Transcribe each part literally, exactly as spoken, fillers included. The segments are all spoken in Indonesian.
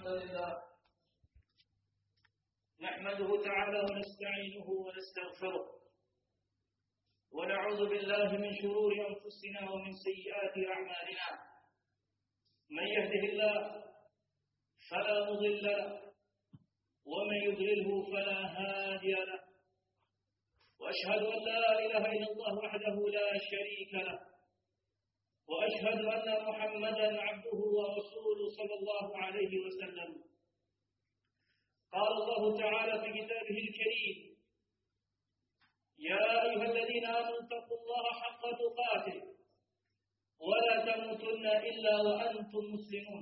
لله نحمده تعالى ونستعينه ونستغفره ونعوذ بالله من شرور أنفسنا ومن سيئات أعمالنا. من يهده الله فلا مضل له ومن يضلله فلا هادي له، وأشهد أن لا إله إلا الله وحده لا شريك له، وأشهد أن محمدا عبده ورسوله صلى الله عليه وسلم. قال الله تعالى في كتابه الكريم: يا أيها الذين آمنوا اتقوا الله حق تقاته ولا تموتن إلا وأنتم مسلمون.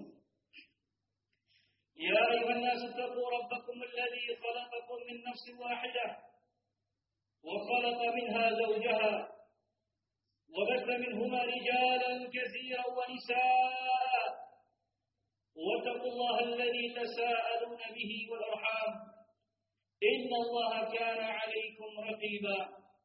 يا أيها الناس اتقوا ربكم الذي خلقكم من نفس واحدة وخلق منها زوجها وبث منهما رجالا كثيرا ونساء، واتقوا الله الذي تساءلون به والأرحام إن الله كان عليكم رقيبا.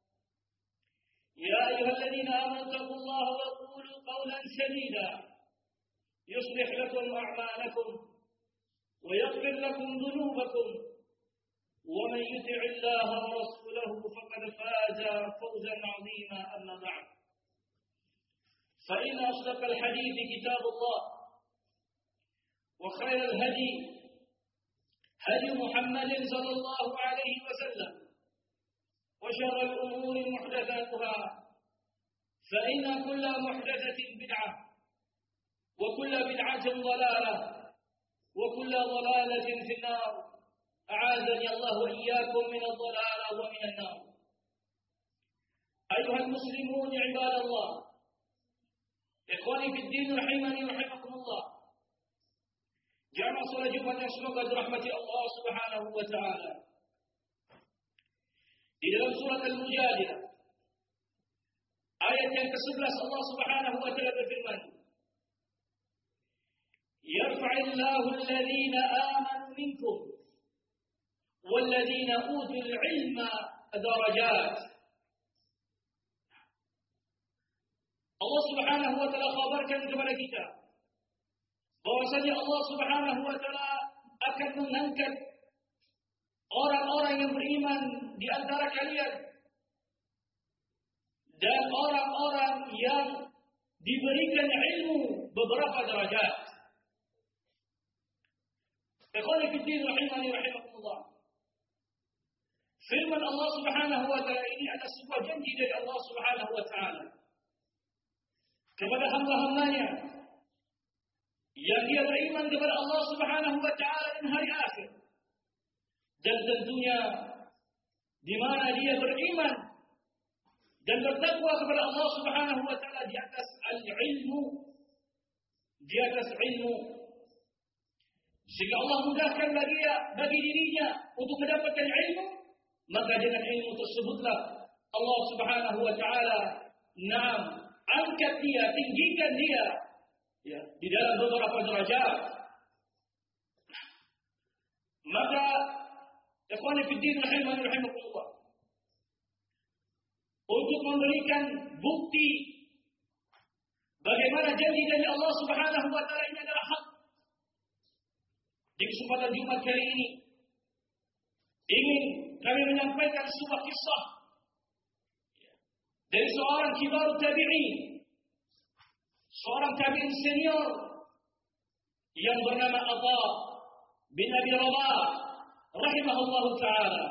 يا أيها الذين آمنوا اتقوا الله وقولوا قولا سديدا يصلح لكم أعمالكم ويغفر لكم ذنوبكم، ومن يطع الله ورسوله فقد فاز فوزا عظيما. أما بعد، فإن أصدق الحديث كتاب الله، وخير الهدي هدي محمد صلى الله عليه وسلم، وشر الأمور محدثاتها، فإن كل محدثة بدعة، وكل بدعة ضلالة، وكل ضلالة في النار. أعاذني الله وإياكم من الضلال ومن النار. أيها المسلمون عباد الله، إخواني في الدين رحمني رحمكم الله. Jamaah salat Jumat yang semoga dirahmati Allah Subhanahu wa taala. Di dalam surat Al-Mujadilah ayat yang ke-sebelas Allah Subhanahu wa taala berfirman: Yarfa'illahu alladhina amanu minkum walladhina utul ilma darajat. Allah Subhanahu wa taala khabarkan kepada kita bahwasanya Allah Subhanahu wa taala akan mengangkat orang-orang yang beriman di antara kalian dan orang-orang yang diberikan ilmu beberapa derajat. Ikhwani fi din rahimani rahimakumullah. Firman Allah Subhanahu wa taala ini adalah sebuah janji dari Allah Subhanahu wa taala kepada hamba-hambanya yang dia beriman kepada Allah Subhanahu wa taala dan hari akhir. Dan tentunya di mana dia beriman dan bertakwa kepada Allah Subhanahu wa taala di atas al-ilmu, di atas ilmu, sehingga Allah mudahkan bagi dia, bagi dirinya untuk mendapatkan ilmu, maka dengan ilmu tersebutlah Allah Subhanahu wa taala naam angkat dia, tinggikan dia ya, di dalam beberapa derajat. Maka ikhwani fi din rahimani rahimakumullah, untuk memberikan bukti bagaimana janji dari Allah Subhanahu wa taala ini adalah hak, di kesempatan Jumat kali ini ingin kami menyampaikan sebuah kisah dari seorang kibarut tabi'in, seorang tabi'in senior yang bernama Atha bin Abi Rabah rahimahullahu ta'ala.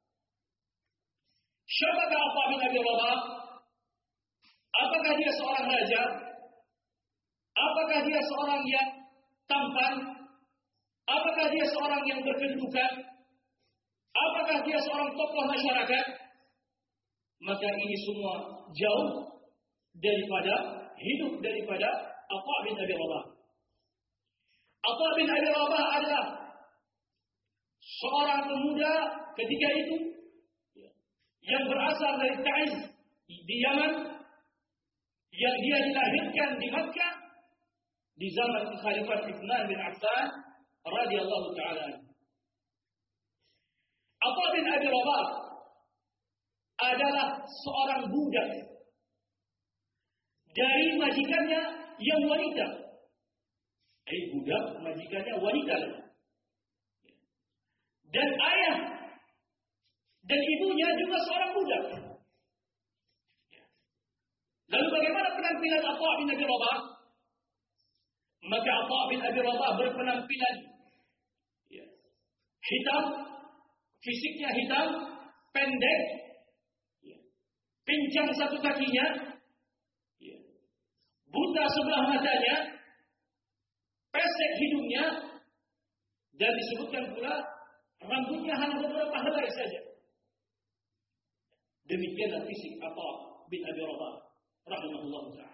Siapakah Atha bin Abi Rabah? Apakah dia seorang raja? Apakah dia seorang yang tampan? Apakah dia seorang yang berkedudukan? Apakah dia seorang tokoh masyarakat? Maka ini semua jauh daripada hidup daripada Atha bin Abi Rabah. Atha bin Abi Rabah adalah seorang pemuda ketika itu yang berasal dari Ta'iz di Yaman, yang dia dilahirkan di Makkah di zaman Khalifah Utsman bin Affan radhiyallahu taala. Atha bin Abi Rabah adalah seorang budak dari majikannya yang wanita. Eh, budak majikannya wanita. dan ayah dan ibunya juga seorang budak. Lalu bagaimana penampilan Atha bin Abi Rabah? Maka Atha bin Abi Rabah berpenampilan ya, hitam, fisiknya hitam, pendek, ya, pincang satu kakinya, ya, buta sebelah matanya, pesek hidungnya, dan disebutkan pula rambutnya hanya beberapa helai saja. Demikianlah fisik Atha bin Abi Rabah rahimahullah ta'ala.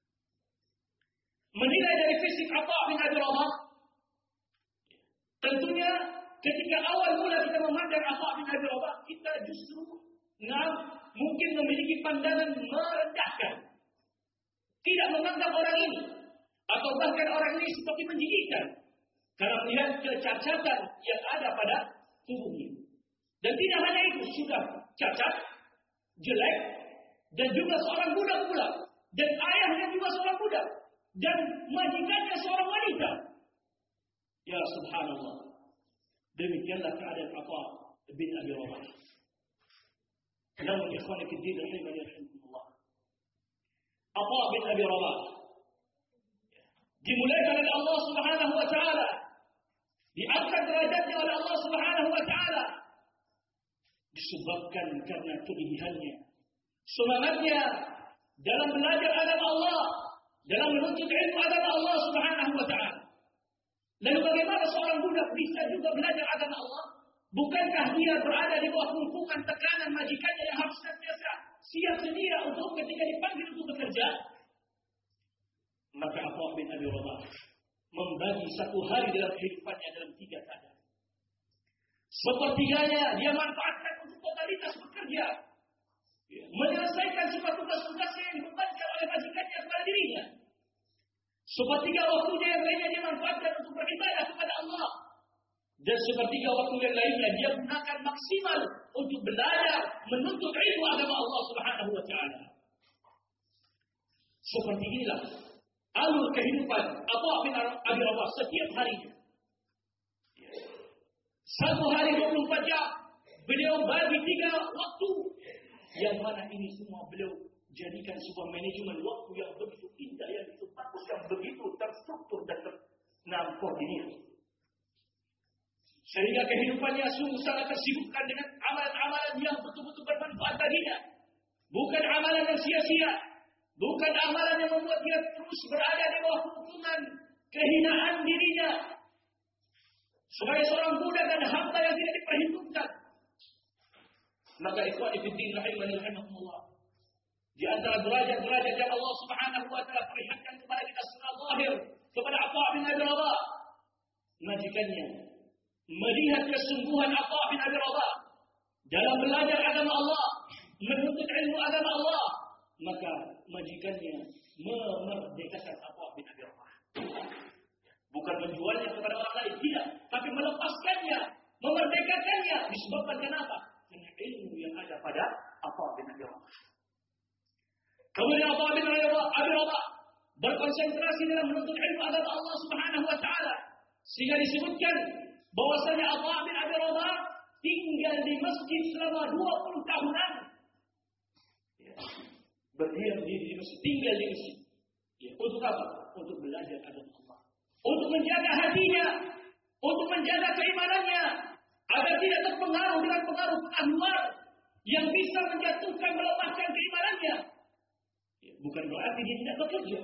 Menilai dari fisik Atha bin Abi Rabah, tentunya ketika awal mula kita memandang Atha bin Abi Rabah, kita justru nah, mungkin memiliki pandangan merendahkan. Tidak menganggap orang ini, atau bahkan orang ini seperti menjijikkan, karena melihat kecacatan yang ada pada tubuhnya. Dan tidak hanya itu, sudah cacat, jelek, dan juga seorang budak pula, dan ayahnya juga seorang budak, dan majikannya seorang wanita. Ya subhanallah. Demikianlah keadaan Atha bin Abi Rabah. Namun ikhwani fi din rahimani rahimakumullah. Atha bin Abi Rabah dimuliakan oleh Allah Subhanahu wa taala, diangkat derajatnya oleh Allah Subhanahu wa taala disebabkan karena kegigihannya, semangatnya dalam belajar agama Allah, dalam menuntut ilmu agama Allah Subhanahu wa taala. Lalu bagaimana seorang budak bisa juga belajar agama Allah? Bukankah dia berada di bawah hubungan tekanan majikannya yang harus senantiasa siap sedia untuk ketika dipanggil untuk bekerja? Maka Atha bin Abi Rabah membagi satu hari dalam kehidupannya dalam tiga keadaan. Sepertiganya dia manfaatkan untuk totalitas bekerja, menyelesaikan semua tugas-tugasnya yang dibebankan oleh majikannya kepada dirinya. Sepertiga waktunya yang lainnya dia manfaatkan untuk beribadah kepada Allah. Dan sepertiga waktu yang lainnya dia gunakan maksimal untuk belajar, menuntut ilmu agama Allah Subhanahu wa taala. Seperti inilah alur kehidupan Atha bin Abi Rabah setiap harinya. Satu hari dua puluh empat jam beliau bagi tiga waktu, yang mana ini semua beliau jadikan sebuah manajemen waktu yang begitu indah, yang begitu bagus, yang begitu terstruktur dan terkoordinir. Sehingga kehidupannya sungguh sangat tersibukkan dengan amalan-amalan yang betul-betul bermanfaat baginya. Bukan amalan yang sia-sia, bukan amalan yang membuat dia terus berada di bawah hukuman kehinaan dirinya sebagai seorang budak dan hamba yang tidak diperhitungkan. Maka ikhwani fi din rahimani rahimakumullah, di antara derajat-derajat yang Allah Subhanahu wa taala perlihatkan kepada kita secara zahir kepada Atha bin Abi Rabah, majikannya melihat kesungguhan Atha bin Abi Rabah dalam belajar agama Allah, menuntut ilmu agama Allah, maka majikannya memerdekakan Atha bin Abi Rabah. Bukan menjualnya kepada orang lain, tidak, tapi melepaskannya, memerdekakannya. Disebabkan kenapa? Karena ilmu yang ada pada Atha bin Abi Rabah. Kemudian Atha bin Abi Rabah berkonsentrasi dalam menuntut ilmu agama Allah Subhanahu wa taala, sehingga disebutkan bahwasanya Atha bin Abi Rabah tinggal di masjid selama dua puluh tahunan. Ya. Berdiam diri di masjid, tinggal di masjid. Ya. Untuk apa? Untuk belajar agama Allah, untuk menjaga hatinya, untuk menjaga keimanannya, agar tidak terpengaruh dengan pengaruh pengaruh luar yang bisa menjatuhkan, melemahkan keimanannya. Ya. Bukan berarti dia tidak bekerja,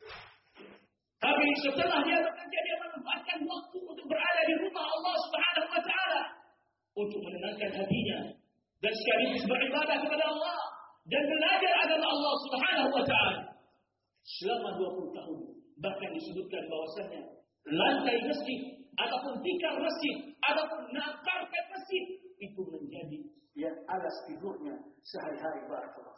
tapi setelah dia bekerja, dia memanfaatkan waktu untuk berada di rumah Allah Subhanahu wa taala, untuk menenangkan hatinya dan sekaligus beribadah kepada Allah dan belajar agama Allah Subhanahu wa taala selama dua puluh tahun. Bahkan disebutkan bahwasanya lantai masjid ataupun tikar masjid ataupun karpet masjid itu menjadi yang alas tidurnya sehari-hari. Barakallahu.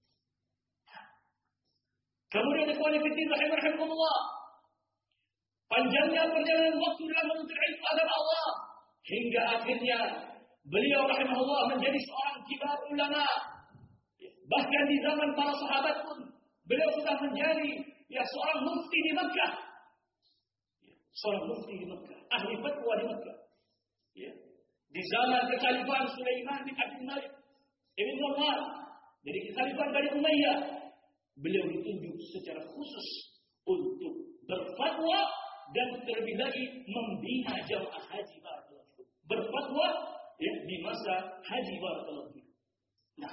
Kemudian ikhwan fillah rahimakumullah, panjangnya perjalanan waktu dalam menuntut ilmu agama Allah hingga akhirnya beliau rahimahullah menjadi seorang kibar ulama. Bahkan di zaman para sahabat pun beliau sudah menjadi ya seorang mufti di Makkah. Ya, seorang mufti di Makkah, ahli fatwa di Makkah. Ya. di zaman kekhalifahan Sulaiman bin Abdul Malik Ibn Marwan, jadi kekhalifahan Bani Umayyah, beliau ditunjuk secara khusus untuk berfatwa dan terlebih lagi membina jamaah haji barakallahu fikum. Berfatwa ya, di masa haji barakallahu fikum. Nah,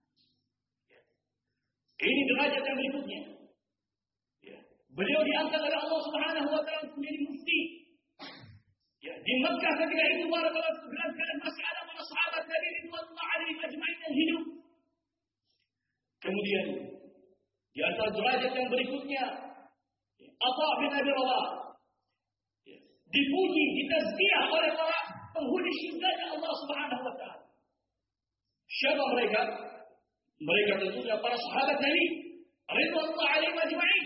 ini derajat yang berikutnya. Ya, beliau diangkat oleh Allah Subhanahu wa taala untuk menjadi mufti. Ya, di Makkah ketika itu barakallahu fikum dalam keadaan masih ada para sahabat Nabi radhiyallahu alaihim ajma'in yang hidup. Kemudian di antara derajat yang berikutnya, Atha bin Abi Rabah dipuji, ditazkiyah oleh para penghuni syurga Allah Subhanahu wa taala. Siapa mereka? Mereka tentunya para sahabat Nabi radhiyallahu alaihim ajma'in.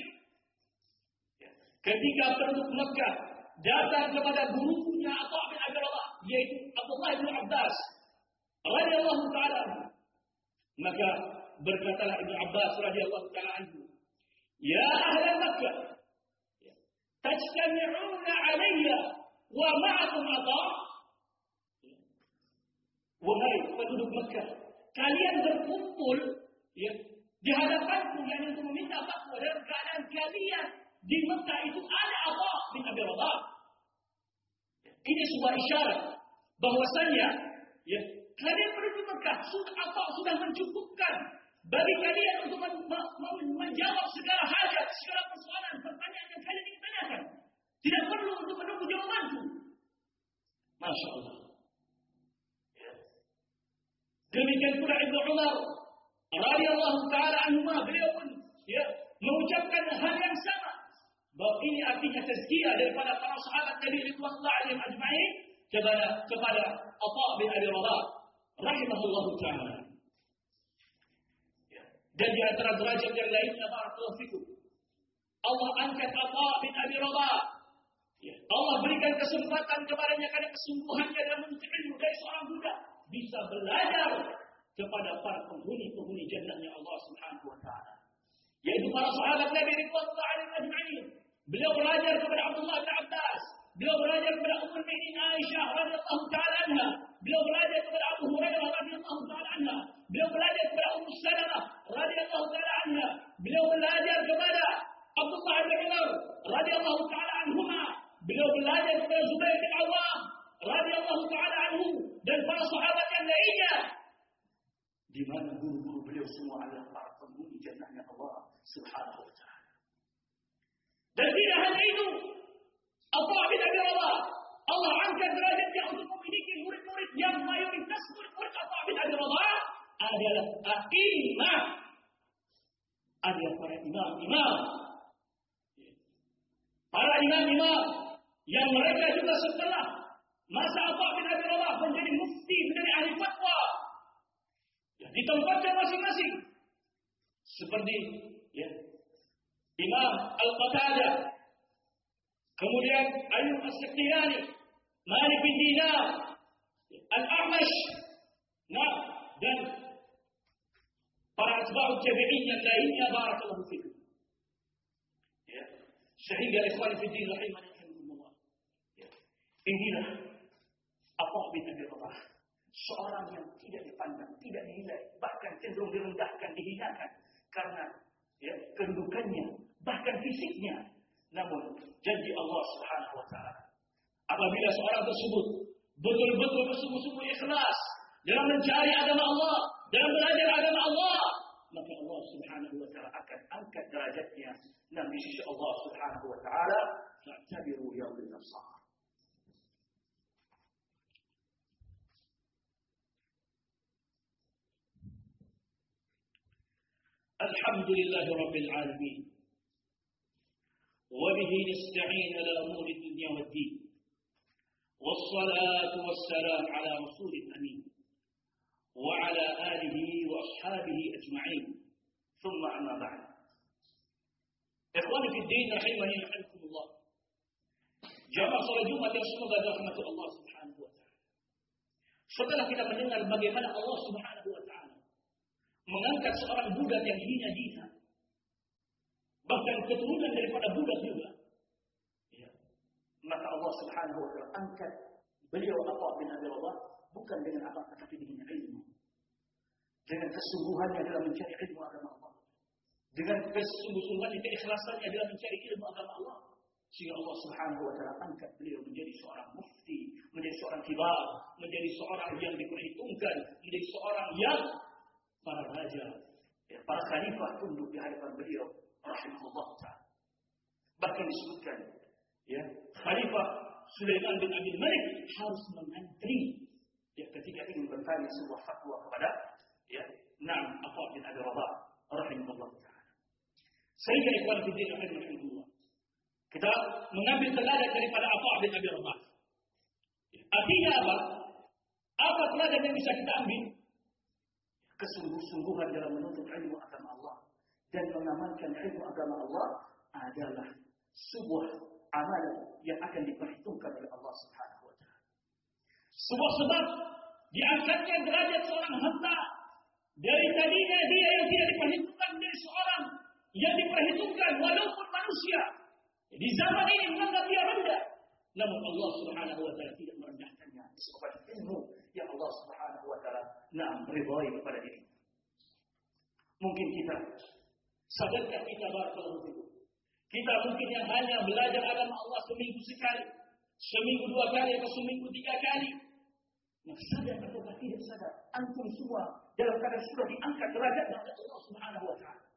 Ketika penduduk Makkah datang kepada gurunya Atha bin Abi Rabah, yaitu Abdullah bin Abbas radhiyallahu taala, maka berkatalah Ibnu Abbas radhiyallahu taala anhu, "Ya ahli Makkah, tajtami'una 'alayya wa ma'akum Atha." Wahai penduduk Makkah, kalian berkumpul ya, di hadapanku yang untuk meminta fatwa dalam keadaan kalian di Makkah itu ada Atha bin Abi Rabah. Ini sebuah isyarat bahwasanya ya, kalian penduduk Makkah sudah Atha sudah mencukupkan bagi kalian untuk men men menjawab segala hajat, segala persoalan, pertanyaan yang kalian ingin tanyakan. Tidak perlu untuk menunggu jawabanku. Masya Allah. Demikian pula Ibnu Umar radhiyallahu taala anhuma, beliau pun ya mengucapkan hal yang sama. Bahwa ini artinya tazkiyah daripada para sahabat Nabi radhiyallahu alaihim ajma'in kepada kepada Atha bin Abi Rabah rahimahullahu taala. Dan di antara derajat yang lainnya barakallahu fikum, Allah angkat Atha bin Abi Rabah. Ya, Allah berikan kesempatan kepadanya karena kesungguhannya dalam menuntut ilmu dari seorang budak bisa belajar kepada para penghuni-penghuni jannahnya Allah Subhanahu wa taala. Yaitu para sahabat Nabi radhiyallahu alaihim ajma'in. Beliau belajar kepada Abdullah bin Abbas, beliau belajar kepada Ummul Mukminin Aisyah radhiyallahu taala anha, beliau belajar kepada Abu Hurairah radhiyallahu taala anha, beliau belajar kepada Ummu Salamah radhiyallahu taala anha, beliau belajar kepada Abdullah bin Umar radhiyallahu taala anhuma, beliau belajar kepada Zubair bin Awwam radhiyallahu taala anhu dan para sahabat yang lainnya. Di mana guru-guru beliau semua adalah para penghuni jannahnya Allah Subhanahu wa taala. Dan tidak hanya itu, Atha bin Abi Rabah, Allah angkat derajatnya untuk memiliki murid-murid yang mayoritas murid-murid Atha bin Abi Rabah adalah a'imah, adalah para imam-imam, para imam-imam yang mereka juga setelah masa Atha bin Abi Rabah menjadi mufti, menjadi ahli fatwa ya, di tempatnya masing-masing, seperti ya, Imam Al-Qatadah, kemudian Ayyub As-Sikhtiyani, Malik bin Dinar, Al-A'mash, nah, dan para atba'u tabi'in yang lainnya barakallahu fikum. Ya, sehingga ikhwan fi din rahimani rahimakumullah. Ya, inilah Atha bin Abi Rabah, seorang yang tidak dipandang, tidak dinilai, bahkan cenderung direndahkan, dihinakan karena ya, kedudukannya, bahkan fisiknya. Namun janji Allah Subhanahu wa taala, apabila seorang tersebut betul-betul bersungguh-sungguh ikhlas dalam mencari agama Allah, dalam belajar agama Allah, maka Allah Subhanahu wa taala akan angkat derajatnya dan di sisi Allah Subhanahu wa taala. Fa'tabiru ya ulil absar. Alhamdulillahi rabbil alamin. وبه نستعين على أمور الدنيا والدين والصلاة والسلام على رسول الأمين وعلى آله وأصحابه أجمعين ثم أما بعد إخواني في الدين رحمني رحمكم الله jamaah salat Jumat yang semoga rahmat Allah Subhanahu wa taala. Setelah kita mendengar bagaimana Allah Subhanahu wa taala mengangkat seorang budak yang hina-hina, bahkan keturunan daripada budak juga, ya, maka Allah Subhanahu wa taala angkat Beliau Atha bin Abi Rabah bukan dengan apa tetapi dengan ilmu. Dengan kesungguhannya dalam mencari ilmu agama Allah. Dengan kesungguh-sungguhan keikhlasannya dalam mencari ilmu agama Allah. Sehingga Allah Subhanahu wa taala angkat beliau menjadi seorang mufti, menjadi seorang kibar, menjadi seorang yang diperhitungkan, menjadi seorang yang para raja, ya, para khalifah tunduk di hadapan beliau rahimahullah taala. Bahkan disebutkan, ya, Khalifah Sulaiman bin Abdul Malik harus mengantri, ya, ketika ingin bertanya sebuah fatwa kepada, ya, Naam Atha bin Abi Rabah rahimahullah taala. Sehingga ikhwan fillah rahimahullah, kita mengambil teladan daripada Atha bin Abi Rabah. Artinya apa? Apa teladan yang bisa kita ambil? Kesungguh-sungguhan dalam menuntut ilmu agama Allah dan mengamalkan ilmu agama Allah adalah sebuah amalan yang akan diperhitungkan oleh Allah Subhanahu wa taala. Sebuah sebab diangkatnya derajat seorang hamba dari tadinya dia yang tidak diperhitungkan menjadi seorang yang diperhitungkan walaupun manusia. Di zaman ini menganggap dia rendah, namun Allah Subhanahu wa taala tidak merendahkannya disebabkan ilmu yang Allah Subhanahu wa taala naam ridhai kepada dirinya. Mungkin kita sadarkah kita barakallahu fikum, kita mungkin yang hanya belajar agama Allah seminggu sekali, seminggu dua kali atau seminggu tiga kali. Nah, sadar atau tidak sadar, antum semua dalam keadaan sudah diangkat derajat oleh Allah Subhanahu wa taala.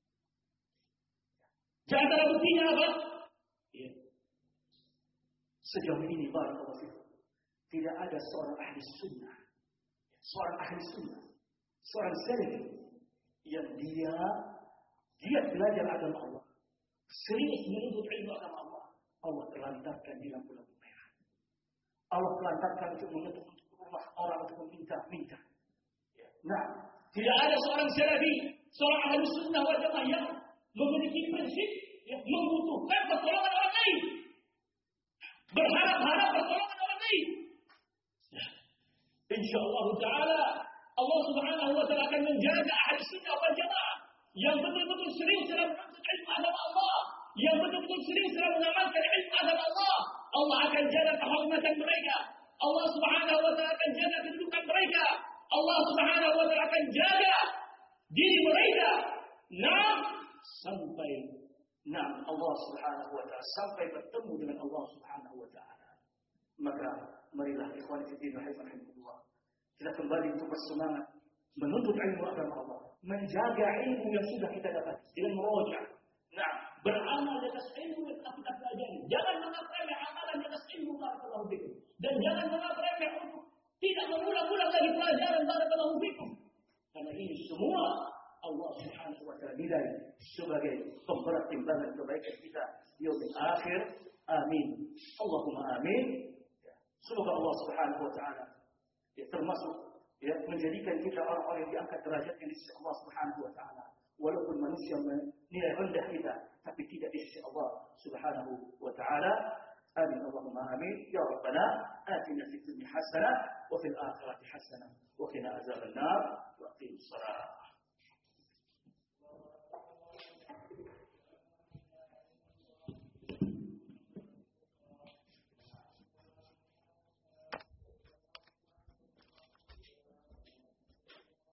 Di antara buktinya apa? Ya. Sejauh ini barakallahu fikum, tidak ada seorang ahli sunnah, seorang ahli sunnah, seorang salafi yang dia dia belajar agama Allah, serius menuntut ilmu agama Allah, Allah telantarkan di lampu-lampu merah. Allah telantarkan untuk menutup rumah orang untuk meminta-minta. Ya. Nah, tidak ada seorang salafi, seorang ahli sunnah wal jamaah yang memiliki prinsip yang membutuhkan pertolongan orang lain, berharap-harap pertolongan orang lain. Ya. InsyaAllah ta'ala Allah Subhanahu wa ta'ala akan menjaga ahli sunnah wal jamaah yang betul-betul serius dalam menuntut ilmu agama Allah, yang betul-betul serius dalam mengamalkan ilmu agama Allah. Allah akan jaga kehormatan mereka. Allah Subhanahu wa ta'ala akan jaga kedudukan mereka. Allah Subhanahu wa ta'ala akan jaga diri mereka. Nah, sampai nah Allah Subhanahu wa ta'ala sampai bertemu dengan Allah Subhanahu wa ta'ala. Maka marilah ikhwan fillah rahimahumullah, kita kembali untuk bersemangat menuntut ilmu agama Allah, menjaga ilmu yang sudah kita dapat dengan meroja. Nah, beramal di atas ilmu yang telah kita pelajari. Jangan menganggap remeh amalan di atas ilmu barakallahu fikum, dan jangan menganggap remeh untuk tidak mengulang-ulang lagi pelajaran barakallahu fikum. Karena ini semua Allah Subhanahu wa ta'ala nilai sebagai pemberat timbangan kebaikan kita yaumil akhir. Amin. Allahumma amin. Semoga Allah Subhanahu wa ta'ala ya, termasuk ya, menjadikan kita orang-orang yang diangkat derajatnya di sisi Allah Subhanahu wa ta'ala. Walaupun manusia menilai rendah kita, tapi tidak di sisi Allah Subhanahu wa ta'ala. Amin. Allahumma amin. Ya Rabbana atina fid dunya hasanah wa fil akhirati hasanah wa qina azaban nar wa aqim shalah.